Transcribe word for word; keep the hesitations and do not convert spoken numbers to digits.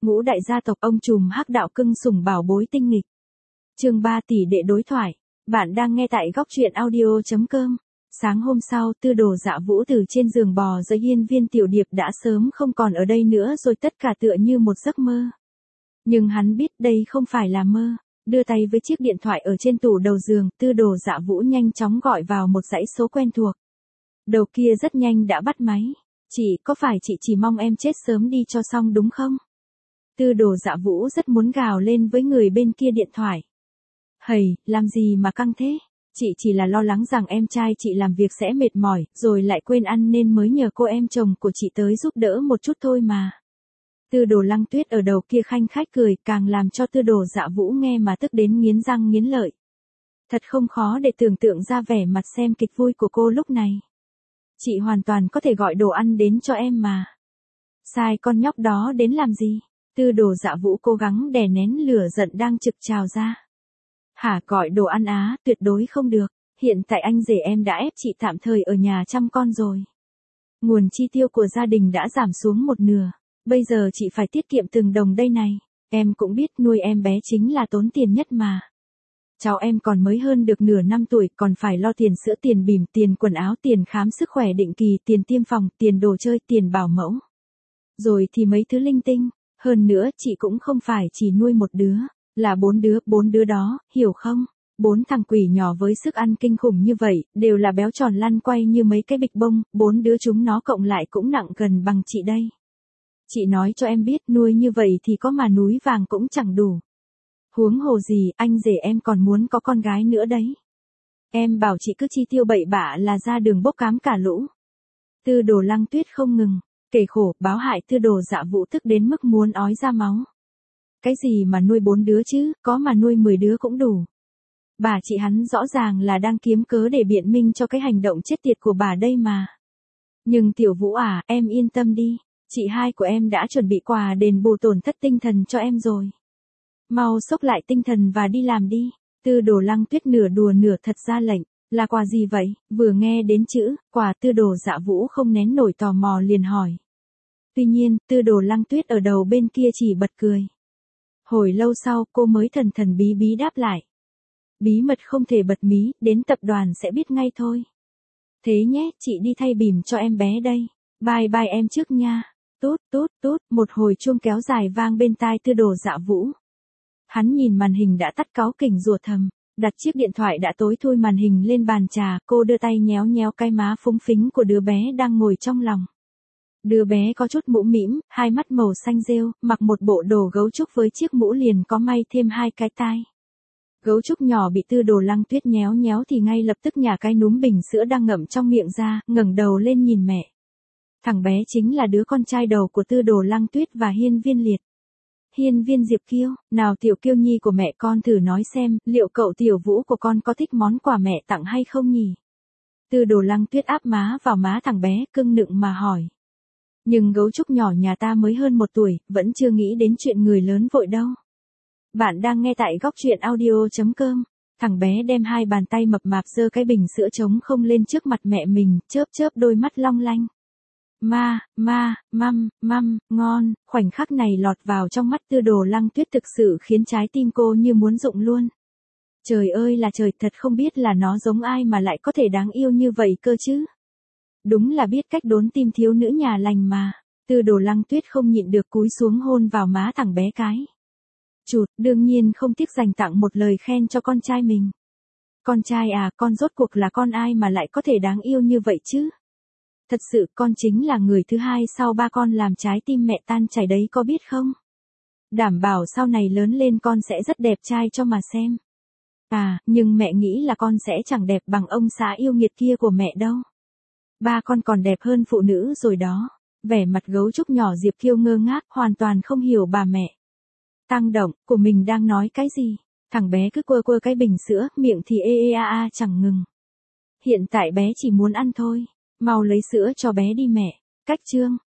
ngũ đại gia tộc ông trùm hắc đạo cưng sủng bảo bối tinh nghịch. Chương ba tỷ đệ đối thoại. Bạn đang nghe tại góc truyện audio chấm com. Sáng hôm sau, Tư Đồ Dạ Vũ từ trên giường bò dậy, Hiên Viên Tiểu Điệp đã sớm không còn ở đây nữa rồi, tất cả tựa như một giấc mơ. Nhưng hắn biết đây không phải là mơ. Đưa tay với chiếc điện thoại ở trên tủ đầu giường, Tư Đồ Dạ Vũ nhanh chóng gọi vào một dãy số quen thuộc. Đầu kia rất nhanh đã bắt máy. Chị, có phải chị chỉ mong em chết sớm đi cho xong đúng không? Tư Đồ Dạ Vũ rất muốn gào lên với người bên kia điện thoại. Hầy, làm gì mà căng thế? Chị chỉ là lo lắng rằng em trai chị làm việc sẽ mệt mỏi, rồi lại quên ăn nên mới nhờ cô em chồng của chị tới giúp đỡ một chút thôi mà. Tư Đồ Lăng Tuyết ở đầu kia khanh khách cười, càng làm cho Tư Đồ Dạ Vũ nghe mà tức đến nghiến răng nghiến lợi. Thật không khó để tưởng tượng ra vẻ mặt xem kịch vui của cô lúc này. Chị hoàn toàn có thể gọi đồ ăn đến cho em mà. Sai con nhóc đó đến làm gì? Tư Đồ Dạ Vũ cố gắng đè nén lửa giận đang trực trào ra. Hả, gọi đồ ăn á, tuyệt đối không được. Hiện tại anh rể em đã ép chị tạm thời ở nhà chăm con rồi. Nguồn chi tiêu của gia đình đã giảm xuống một nửa. Bây giờ chị phải tiết kiệm từng đồng đây này. Em cũng biết nuôi em bé chính là tốn tiền nhất mà. Cháu em còn mới hơn được nửa năm tuổi, còn phải lo tiền sữa, tiền bỉm, tiền quần áo, tiền khám sức khỏe định kỳ, tiền tiêm phòng, tiền đồ chơi, tiền bảo mẫu. Rồi thì mấy thứ linh tinh. Hơn nữa chị cũng không phải chỉ nuôi một đứa, là bốn đứa, bốn đứa đó, hiểu không? Bốn thằng quỷ nhỏ với sức ăn kinh khủng như vậy, đều là béo tròn lăn quay như mấy cái bịch bông, bốn đứa chúng nó cộng lại cũng nặng gần bằng chị đây. Chị nói cho em biết, nuôi như vậy thì có mà núi vàng cũng chẳng đủ. Huống hồ gì, anh rể em còn muốn có con gái nữa đấy. Em bảo chị cứ chi tiêu bậy bạ là ra đường bốc cám cả lũ. Tư Đồ Lăng Tuyết không ngừng, kể khổ, báo hại Tư Đồ Dạ Vũ tức đến mức muốn ói ra máu. Cái gì mà nuôi bốn đứa chứ, có mà nuôi mười đứa cũng đủ. Bà chị hắn rõ ràng là đang kiếm cớ để biện minh cho cái hành động chết tiệt của bà đây mà. Nhưng Tiểu Vũ à, em yên tâm đi, chị hai của em đã chuẩn bị quà đền bù tổn thất tinh thần cho em rồi. Mau xốc lại tinh thần và đi làm đi. Tư Đồ Lăng Tuyết nửa đùa nửa thật ra lệnh. Là quà gì vậy? Vừa nghe đến chữ quà, Tư Đồ Dạ Vũ không nén nổi tò mò liền hỏi. Tuy nhiên, Tư Đồ Lăng Tuyết ở đầu bên kia chỉ bật cười. Hồi lâu sau cô mới thần thần bí bí đáp lại. Bí mật không thể bật mí, đến tập đoàn sẽ biết ngay thôi. Thế nhé, chị đi thay bỉm cho em bé đây. Bye bye em trước nha. Tút tút tút, một hồi chuông kéo dài vang bên tai Tư Đồ Dạ Vũ. Hắn nhìn màn hình đã tắt cáu kỉnh rủa thầm, đặt chiếc điện thoại đã tối thui màn hình lên bàn trà, cô đưa tay nhéo nhéo cái má phúng phính của đứa bé đang ngồi trong lòng. Đứa bé có chút mũ mĩm, hai mắt màu xanh rêu, mặc một bộ đồ gấu trúc với chiếc mũ liền có may thêm hai cái tai. Gấu trúc nhỏ bị Tư Đồ Lăng Tuyết nhéo nhéo thì ngay lập tức nhả cái núm bình sữa đang ngậm trong miệng ra, ngẩng đầu lên nhìn mẹ. Thằng bé chính là đứa con trai đầu của Tư Đồ Lăng Tuyết và Hiên Viên Liệt. Hiên Viên Diệp Kiêu, nào Tiểu Kiêu nhi của mẹ con thử nói xem, liệu cậu Tiểu Vũ của con có thích món quà mẹ tặng hay không nhỉ? Tư Đồ Lăng Tuyết áp má vào má thằng bé, cưng nựng mà hỏi. Nhưng gấu trúc nhỏ nhà ta mới hơn một tuổi, vẫn chưa nghĩ đến chuyện người lớn vội đâu. Bạn đang nghe tại góc truyện audio chấm com. Thằng bé đem hai bàn tay mập mạp giơ cái bình sữa trống không lên trước mặt mẹ mình, chớp chớp đôi mắt long lanh. Ma, ma, măm, măm, ngon, khoảnh khắc này lọt vào trong mắt Tư Đồ Lăng Tuyết thực sự khiến trái tim cô như muốn rụng luôn. Trời ơi là trời, thật không biết là nó giống ai mà lại có thể đáng yêu như vậy cơ chứ. Đúng là biết cách đốn tim thiếu nữ nhà lành mà. Tư Đồ Lăng Tuyết không nhịn được cúi xuống hôn vào má thằng bé cái. Chụt, đương nhiên không tiếc dành tặng một lời khen cho con trai mình. Con trai à, con rốt cuộc là con ai mà lại có thể đáng yêu như vậy chứ? Thật sự con chính là người thứ hai sau ba con làm trái tim mẹ tan chảy đấy có biết không? Đảm bảo sau này lớn lên con sẽ rất đẹp trai cho mà xem. À, nhưng mẹ nghĩ là con sẽ chẳng đẹp bằng ông xã yêu nghiệt kia của mẹ đâu. Ba con còn đẹp hơn phụ nữ rồi đó. Vẻ mặt gấu trúc nhỏ Diệp Kiêu ngơ ngác, hoàn toàn không hiểu bà mẹ tăng động của mình đang nói cái gì. Thằng bé cứ quơ quơ cái bình sữa, miệng thì ê ê a a chẳng ngừng. Hiện tại bé chỉ muốn ăn thôi. Mau lấy sữa cho bé đi mẹ. Cách chương.